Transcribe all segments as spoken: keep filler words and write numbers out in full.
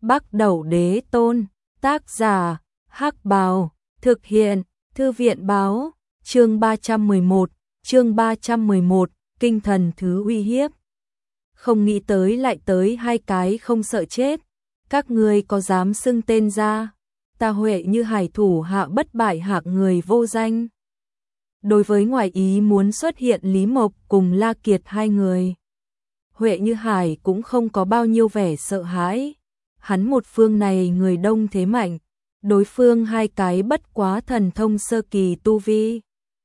Bắc Đẩu Đế Tôn, tác giả, Hắc Bào, thực hiện, Thư viện báo, chương ba trăm mười một, chương ba trăm mười một, kinh thần thứ uy hiếp. Không nghĩ tới lại tới hai cái không sợ chết, các ngươi có dám xưng tên ra, ta Huệ Như Hải thủ hạ bất bại hạng người vô danh. Đối với ngoài ý muốn xuất hiện Lý Mộc cùng La Kiệt hai người, Huệ Như Hải cũng không có bao nhiêu vẻ sợ hãi. Hắn một phương này người đông thế mạnh, đối phương hai cái bất quá thần thông sơ kỳ tu vi.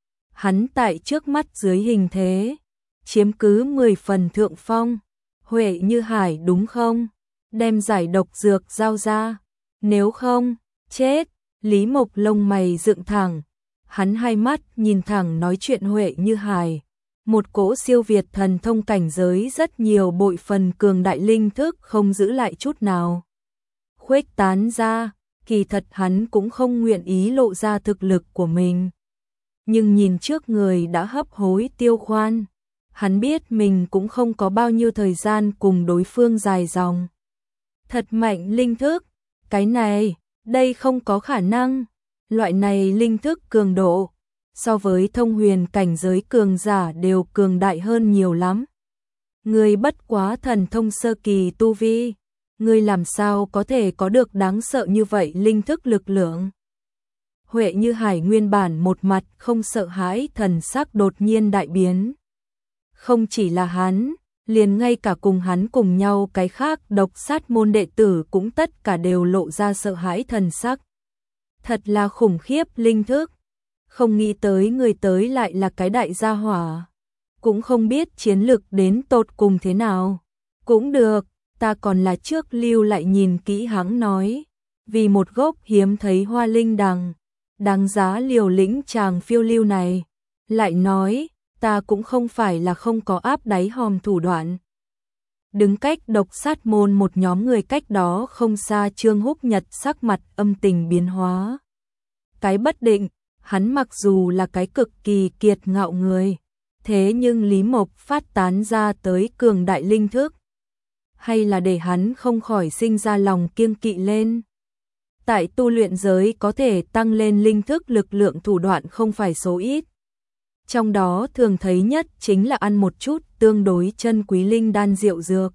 Hắn tại trước mắt dưới hình thế, chiếm cứ mười phần thượng phong. Huệ Như Hải đúng không? Đem giải độc dược giao ra, nếu không, chết. Lý Mộc lông mày dựng thẳng, hắn hai mắt nhìn thẳng nói chuyện Huệ Như Hải. Một cỗ siêu việt thần thông cảnh giới rất nhiều bội phần cường đại linh thức không giữ lại chút nào. Khuếch tán ra, kỳ thật hắn cũng không nguyện ý lộ ra thực lực của mình. Nhưng nhìn trước người đã hấp hối Tiêu Khoan, hắn biết mình cũng không có bao nhiêu thời gian cùng đối phương dài dòng. Thật mạnh linh thức, cái này, đây không có khả năng. Loại này linh thức cường độ, so với thông huyền cảnh giới cường giả đều cường đại hơn nhiều lắm. Người bất quá thần thông sơ kỳ tu vi, ngươi làm sao có thể có được đáng sợ như vậy linh thức lực lượng? Huệ Như Hải nguyên bản một mặt không sợ hãi thần sắc đột nhiên đại biến. Không chỉ là hắn, liền ngay cả cùng hắn cùng nhau cái khác độc sát môn đệ tử cũng tất cả đều lộ ra sợ hãi thần sắc. Thật là khủng khiếp linh thức. Không nghĩ tới người tới lại là cái đại gia hỏa. Cũng không biết chiến lực đến tột cùng thế nào. Cũng được, ta còn là trước lưu lại nhìn kỹ hắn nói. Vì một gốc hiếm thấy hoa linh đằng, đáng giá liều lĩnh chàng phiêu lưu này. Lại nói, ta cũng không phải là không có áp đáy hòm thủ đoạn. Đứng cách độc sát môn một nhóm người cách đó không xa, Trương Húc Nhật sắc mặt âm tình biến hóa. Cái bất định, hắn mặc dù là cái cực kỳ kiệt ngạo người, thế nhưng Lý Mộc phát tán ra tới cường đại linh thức, hay là để hắn không khỏi sinh ra lòng kiêng kỵ lên. Tại tu luyện giới có thể tăng lên linh thức lực lượng thủ đoạn không phải số ít. Trong đó thường thấy nhất chính là ăn một chút tương đối chân quý linh đan rượu dược.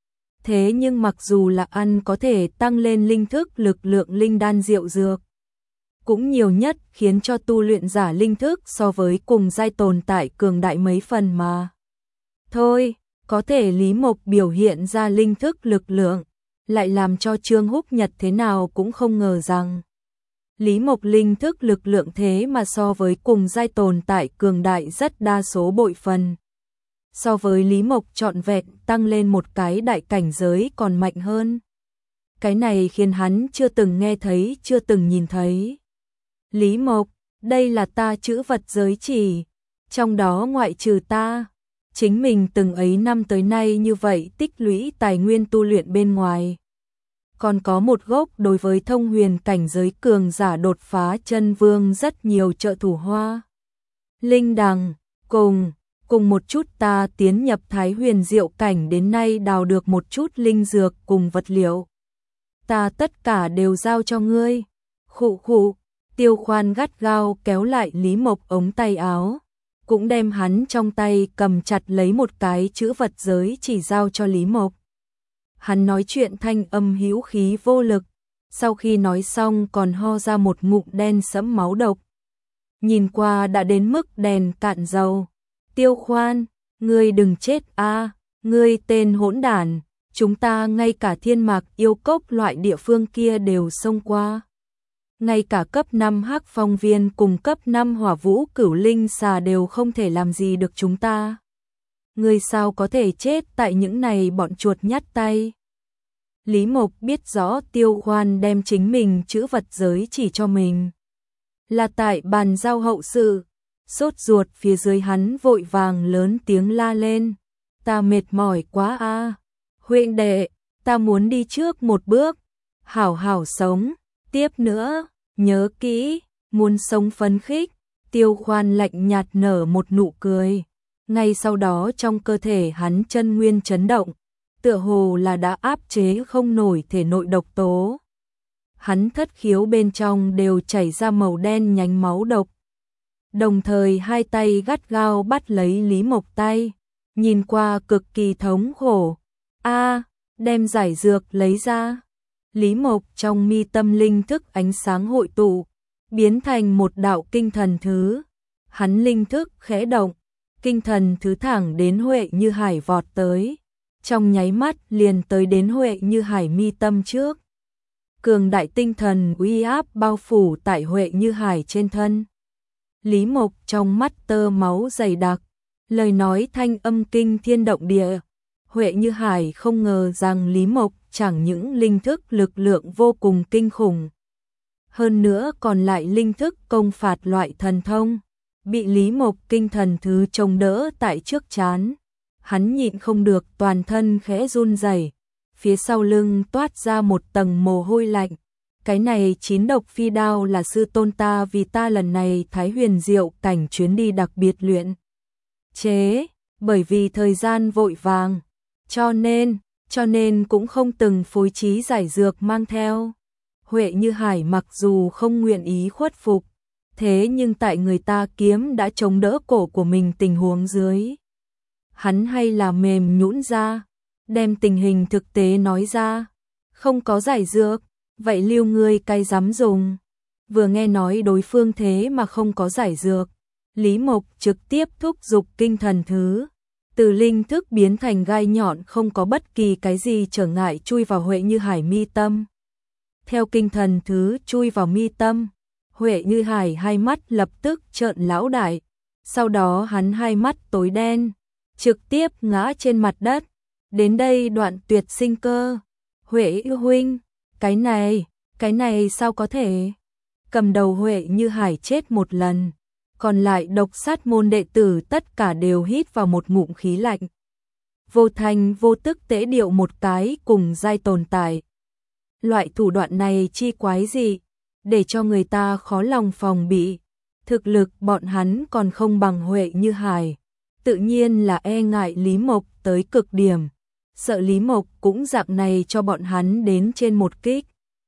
Thế nhưng mặc dù là ăn có thể tăng lên linh thức lực lượng linh đan rượu dược, cũng nhiều nhất khiến cho tu luyện giả linh thức so với cùng giai tồn tại cường đại mấy phần mà. Thôi, có thể Lý Mộc biểu hiện ra linh thức lực lượng, lại làm cho Trương Húc Nhật thế nào cũng không ngờ rằng Lý Mộc linh thức lực lượng thế mà so với cùng giai tồn tại cường đại rất đa số bội phần. So với Lý Mộc trọn vẹn tăng lên một cái đại cảnh giới còn mạnh hơn. Cái này khiến hắn chưa từng nghe thấy, chưa từng nhìn thấy. Lý Mộc, đây là ta chữ vật giới chỉ, trong đó ngoại trừ ta, chính mình từng ấy năm tới nay như vậy tích lũy tài nguyên tu luyện bên ngoài. Còn có một gốc đối với thông huyền cảnh giới cường giả đột phá chân vương rất nhiều trợ thủ hoa. Linh đằng, cùng, cùng một chút ta tiến nhập thái huyền diệu cảnh đến nay đào được một chút linh dược cùng vật liệu. Ta tất cả đều giao cho ngươi. Khụ khụ, Tiêu Khoan gắt gao kéo lại Lý Mộc ống tay áo, cũng đem hắn trong tay cầm chặt lấy một cái chữ vật giới chỉ giao cho Lý Mộc. Hắn nói chuyện thanh âm hữu khí vô lực, sau khi nói xong còn ho ra một ngụm đen sẫm máu độc. Nhìn qua đã đến mức đèn cạn dầu. Tiêu Khoan, ngươi đừng chết a, ngươi tên hỗn đản, chúng ta ngay cả Thiên Mạc yêu cốc loại địa phương kia đều xông qua. Ngay cả cấp năm Hắc Phong Viên cùng cấp năm Hỏa Vũ Cửu Linh Xà đều không thể làm gì được chúng ta. Ngươi sao có thể chết tại những này bọn chuột nhắt tay? Lý Mộc biết rõ Tiêu Khoan đem chính mình chữ vật giới chỉ cho mình là tại bàn giao hậu sự. Sốt ruột phía dưới hắn vội vàng lớn tiếng la lên. Ta mệt mỏi quá a, huynh đệ, ta muốn đi trước một bước, hảo hảo sống, tiếp nữa, nhớ kỹ, muốn sống phấn khích. Tiêu Khoan lạnh nhạt nở một nụ cười. Ngay sau đó trong cơ thể hắn chân nguyên chấn động, tựa hồ là đã áp chế không nổi thể nội độc tố. Hắn thất khiếu bên trong đều chảy ra màu đen nhánh máu độc. Đồng thời hai tay gắt gao bắt lấy Lý Mộc tay, nhìn qua cực kỳ thống khổ. A, đem giải dược lấy ra. Lý Mộc trong mi tâm linh thức ánh sáng hội tụ, biến thành một đạo kinh thần thứ. Hắn linh thức khẽ động, kinh thần thứ thẳng đến Huệ Như Hải vọt tới, trong nháy mắt liền tới đến Huệ Như Hải mi tâm trước. Cường đại tinh thần uy áp bao phủ tại Huệ Như Hải trên thân. Lý Mộc trong mắt tơ máu dày đặc, lời nói thanh âm kinh thiên động địa. Huệ Như Hải không ngờ rằng Lý Mộc chẳng những linh thức lực lượng vô cùng kinh khủng, hơn nữa còn lại linh thức công phạt loại thần thông, bị Lý Mộc kinh thần thứ chống đỡ tại trước trán. Hắn nhịn không được toàn thân khẽ run rẩy, phía sau lưng toát ra một tầng mồ hôi lạnh. Cái này chín độc phi đao là sư tôn ta vì ta lần này Thái Huyền Diệu cảnh chuyến đi đặc biệt luyện chế, bởi vì thời gian vội vàng, cho nên, cho nên cũng không từng phối trí giải dược mang theo. Huệ Như Hải mặc dù không nguyện ý khuất phục, thế nhưng tại người ta kiếm đã chống đỡ cổ của mình tình huống dưới, hắn hay là mềm nhũn ra, đem tình hình thực tế nói ra. Không có giải dược, vậy lưu ngươi cay dám dùng. Vừa nghe nói đối phương thế mà không có giải dược, Lý Mộc trực tiếp thúc giục kinh thần thứ, từ linh thức biến thành gai nhọn không có bất kỳ cái gì trở ngại chui vào Huệ Như Hải mi tâm. Theo kinh thần thứ chui vào mi tâm, Huệ Như Hải hai mắt lập tức trợn lão đại, sau đó hắn hai mắt tối đen, trực tiếp ngã trên mặt đất. Đến đây đoạn tuyệt sinh cơ. Huệ yêu huynh, cái này, cái này sao có thể? Cầm đầu Huệ Như Hải chết một lần, còn lại độc sát môn đệ tử tất cả đều hít vào một ngụm khí lạnh. Vô thành vô tức tễ điệu một cái cùng giai tồn tại. Loại thủ đoạn này chi quái gì, để cho người ta khó lòng phòng bị. Thực lực bọn hắn còn không bằng Huệ Như Hải, tự nhiên là e ngại Lý Mộc tới cực điểm. Sợ Lý Mộc cũng dạng này cho bọn hắn đến trên một kích.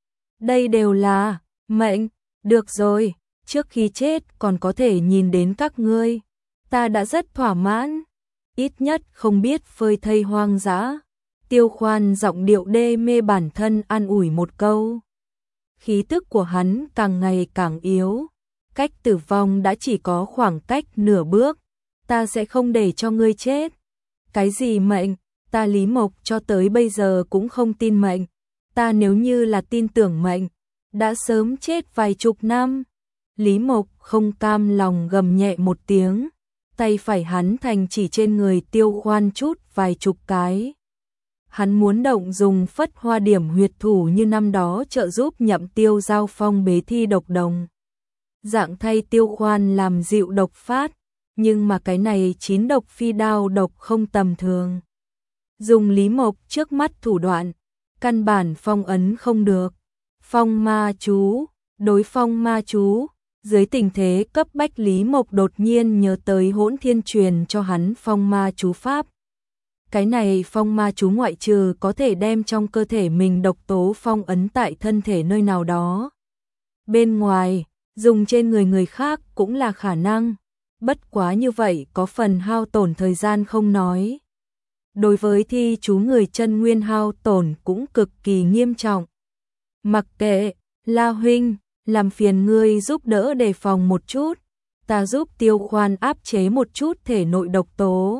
Đây đều là mệnh, được rồi, trước khi chết còn có thể nhìn đến các ngươi, ta đã rất thỏa mãn, ít nhất không biết phơi thây hoang dã. Tiêu Khoan giọng điệu đê mê bản thân an ủi một câu. Khí tức của hắn càng ngày càng yếu, cách tử vong đã chỉ có khoảng cách nửa bước. Ta sẽ không để cho ngươi chết. Cái gì mệnh? Ta Lý Mộc cho tới bây giờ cũng không tin mệnh. Ta nếu như là tin tưởng mệnh, đã sớm chết vài chục năm. Lý Mộc không cam lòng gầm nhẹ một tiếng, tay phải hắn thành chỉ trên người Tiêu Khoan chút vài chục cái. Hắn muốn động dùng phất hoa điểm huyệt thủ như năm đó trợ giúp Nhậm Tiêu giao phong bế thi độc đồng. Dạng thay Tiêu Khoan làm dịu độc phát, nhưng mà cái này chín độc phi đao độc không tầm thường. Dùng Lý Mộc trước mắt thủ đoạn, căn bản phong ấn không được. Phong ma chú, đối phong ma chú, dưới tình thế cấp bách Lý Mộc đột nhiên nhớ tới Hỗn Thiên truyền cho hắn phong ma chú pháp. Cái này phong ma chú ngoại trừ có thể đem trong cơ thể mình độc tố phong ấn tại thân thể nơi nào đó, bên ngoài, dùng trên người người khác cũng là khả năng. Bất quá như vậy có phần hao tổn thời gian không nói. Đối với thi chú người chân nguyên hao tổn cũng cực kỳ nghiêm trọng. Mặc kệ, La huynh, làm phiền ngươi giúp đỡ đề phòng một chút, ta giúp Tiêu Khoan áp chế một chút thể nội độc tố.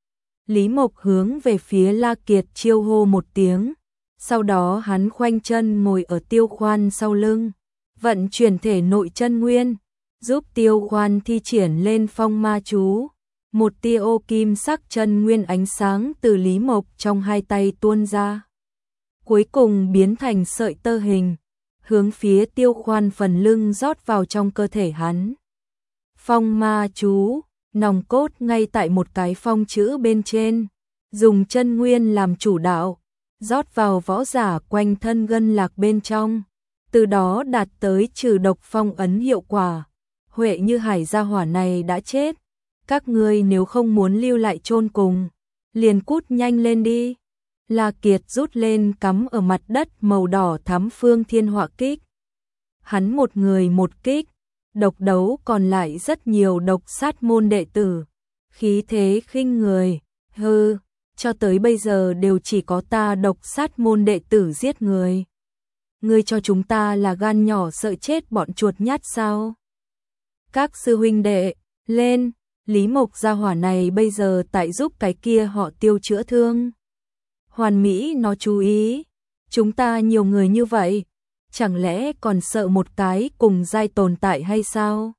Lý Mộc hướng về phía La Kiệt chiêu hô một tiếng, sau đó hắn khoanh chân ngồi ở Tiêu Khoan sau lưng, vận chuyển thể nội chân nguyên, giúp Tiêu Khoan thi triển lên phong ma chú. Một tia ô kim sắc chân nguyên ánh sáng từ Lý Mộc trong hai tay tuôn ra, cuối cùng biến thành sợi tơ hình, hướng phía Tiêu Khoan phần lưng rót vào trong cơ thể hắn. Phong ma chú, nòng cốt ngay tại một cái phong chữ bên trên, dùng chân nguyên làm chủ đạo, rót vào võ giả quanh thân gân lạc bên trong, từ đó đạt tới trừ độc phong ấn hiệu quả. Huệ Như Hải gia hỏa này đã chết, các ngươi nếu không muốn lưu lại chôn cùng, liền cút nhanh lên đi. La Kiệt rút lên cắm ở mặt đất màu đỏ thắm Phương Thiên Họa Kích. Hắn một người một kích, độc đấu còn lại rất nhiều độc sát môn đệ tử. Khí thế khinh người, hừ, cho tới bây giờ đều chỉ có ta độc sát môn đệ tử giết người. Ngươi cho chúng ta là gan nhỏ sợ chết bọn chuột nhát sao? Các sư huynh đệ, lên, Lý Mộc gia hỏa này bây giờ tại giúp cái kia họ Tiêu chữa thương. Hoàn Mỹ nó chú ý, chúng ta nhiều người như vậy, chẳng lẽ còn sợ một cái cùng giai tồn tại hay sao?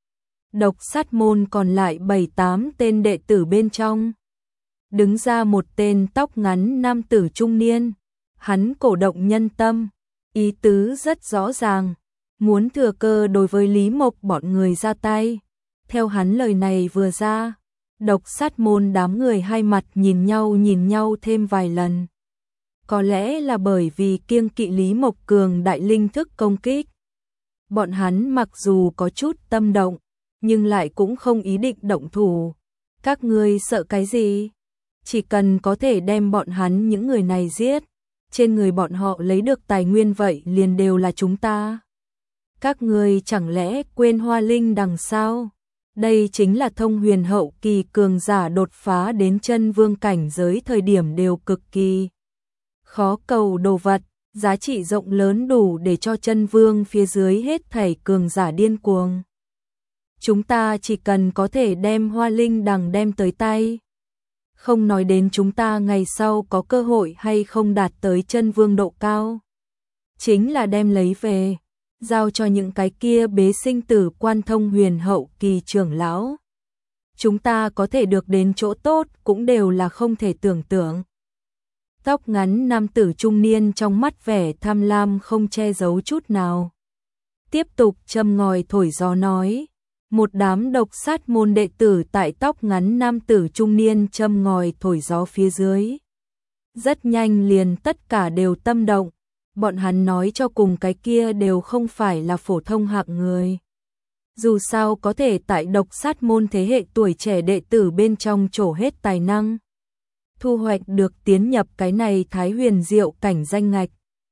Độc sát môn còn lại bảy tám tên đệ tử bên trong. Đứng ra một tên tóc ngắn nam tử trung niên, hắn cổ động nhân tâm, ý tứ rất rõ ràng, muốn thừa cơ đối với Lý Mộc bọn người ra tay. Theo hắn lời này vừa ra, độc sát môn đám người hai mặt nhìn nhau nhìn nhau thêm vài lần. Có lẽ là bởi vì kiêng kỵ Lý Mộc cường đại linh thức công kích. Bọn hắn mặc dù có chút tâm động, nhưng lại cũng không ý định động thủ. Các ngươi sợ cái gì? Chỉ cần có thể đem bọn hắn những người này giết, trên người bọn họ lấy được tài nguyên vậy liền đều là chúng ta. Các ngươi chẳng lẽ quên Hoa Linh đằng sao? Đây chính là thông huyền hậu kỳ cường giả đột phá đến chân vương cảnh giới thời điểm đều cực kỳ khó cầu đồ vật, giá trị rộng lớn đủ để cho chân vương phía dưới hết thảy cường giả điên cuồng. Chúng ta chỉ cần có thể đem Hoa Linh đằng đem tới tay. Không nói đến chúng ta ngày sau có cơ hội hay không đạt tới chân vương độ cao. Chính là đem lấy về, giao cho những cái kia bế sinh tử quan thông huyền hậu kỳ trưởng lão. Chúng ta có thể được đến chỗ tốt cũng đều là không thể tưởng tượng. Tóc ngắn nam tử trung niên trong mắt vẻ tham lam không che giấu chút nào. Tiếp tục châm ngòi thổi gió nói. Một đám độc sát môn đệ tử tại tóc ngắn nam tử trung niên châm ngòi thổi gió phía dưới. Rất nhanh liền tất cả đều tâm động. Bọn hắn nói cho cùng cái kia đều không phải là phổ thông hạng người. Dù sao có thể tại độc sát môn thế hệ tuổi trẻ đệ tử bên trong trổ hết tài năng. Thu hoạch được tiến nhập cái này thái huyền diệu cảnh danh ngạch.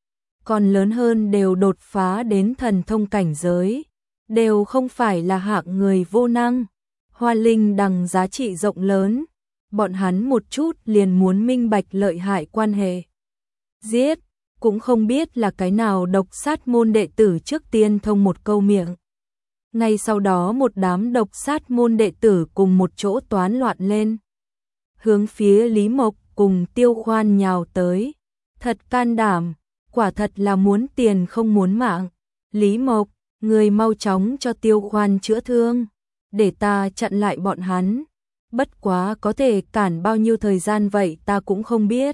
Còn lớn hơn đều đột phá đến thần thông cảnh giới. Đều không phải là hạng người vô năng. Hoa Linh đằng giá trị rộng lớn. Bọn hắn một chút liền muốn minh bạch lợi hại quan hệ. Giết, cũng không biết là cái nào độc sát môn đệ tử trước tiên thông một câu miệng. Ngay sau đó một đám độc sát môn đệ tử cùng một chỗ toán loạn lên. Hướng phía Lý Mộc cùng Tiêu Khoan nhào tới. Thật can đảm, quả thật là muốn tiền không muốn mạng. Lý Mộc, người mau chóng cho Tiêu Khoan chữa thương, để ta chặn lại bọn hắn. Bất quá có thể cản bao nhiêu thời gian vậy ta cũng không biết.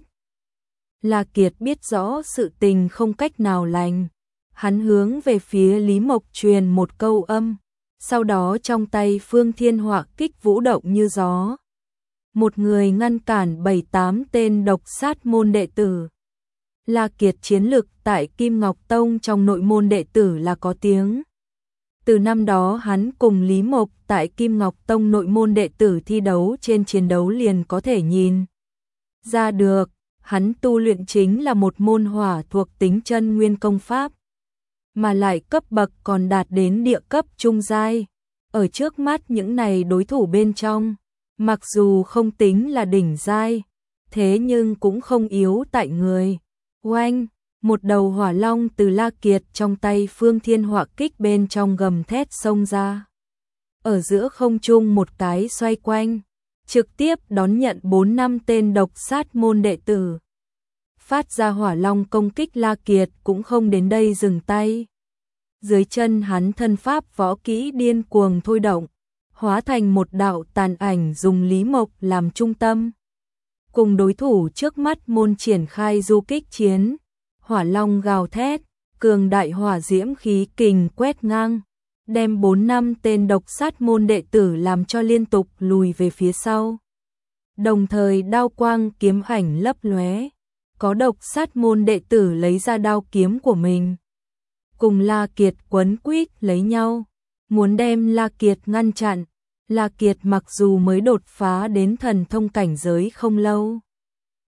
La Kiệt biết rõ sự tình không cách nào lành. Hắn hướng về phía Lý Mộc truyền một câu âm. Sau đó trong tay Phương Thiên Họa Kích vũ động như gió. Một người ngăn cản bảy tám tên độc sát môn đệ tử. La Kiệt chiến lực tại Kim Ngọc Tông trong nội môn đệ tử là có tiếng. Từ năm đó hắn cùng Lý Mộc tại Kim Ngọc Tông nội môn đệ tử thi đấu trên chiến đấu liền có thể nhìn ra được, hắn tu luyện chính là một môn hỏa thuộc tính chân nguyên công pháp, mà lại cấp bậc còn đạt đến địa cấp trung giai. Ở trước mắt những này đối thủ bên trong, mặc dù không tính là đỉnh giai, thế nhưng cũng không yếu tại người. Oanh! Một đầu hỏa long từ La Kiệt trong tay Phương Thiên Họa Kích bên trong gầm thét xông ra. Ở giữa không trung một cái xoay quanh, trực tiếp đón nhận bốn năm tên độc sát môn đệ tử. Phát ra hỏa long công kích La Kiệt cũng không đến đây dừng tay. Dưới chân hắn thân pháp võ kỹ điên cuồng thôi động, hóa thành một đạo tàn ảnh dùng Lý Mộc làm trung tâm. Cùng đối thủ trước mắt môn triển khai du kích chiến. Hỏa long gào thét, cường đại hỏa diễm khí kình quét ngang, đem bốn năm tên độc sát môn đệ tử làm cho liên tục lùi về phía sau. Đồng thời đao quang kiếm ảnh lấp lóe, có độc sát môn đệ tử lấy ra đao kiếm của mình. Cùng La Kiệt quấn quýt lấy nhau, muốn đem La Kiệt ngăn chặn. La Kiệt mặc dù mới đột phá đến thần thông cảnh giới không lâu,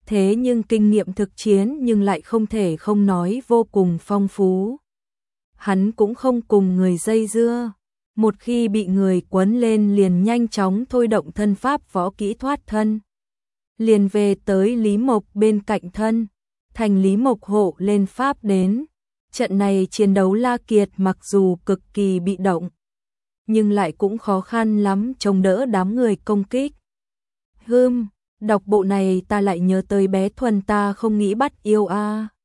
thế nhưng kinh nghiệm thực chiến nhưng lại không thể không nói vô cùng phong phú. Hắn cũng không cùng người dây dưa, một khi bị người quấn lên liền nhanh chóng thôi động thân pháp võ kỹ thoát thân. Liền về tới Lý Mộc bên cạnh thân, thành Lý Mộc hộ lên pháp đến. Trận này chiến đấu La Kiệt mặc dù cực kỳ bị động, nhưng lại cũng khó khăn lắm chống đỡ đám người công kích. Hừm, đọc bộ này ta lại nhớ tới bé Thuần ta không nghĩ bắt yêu a. À.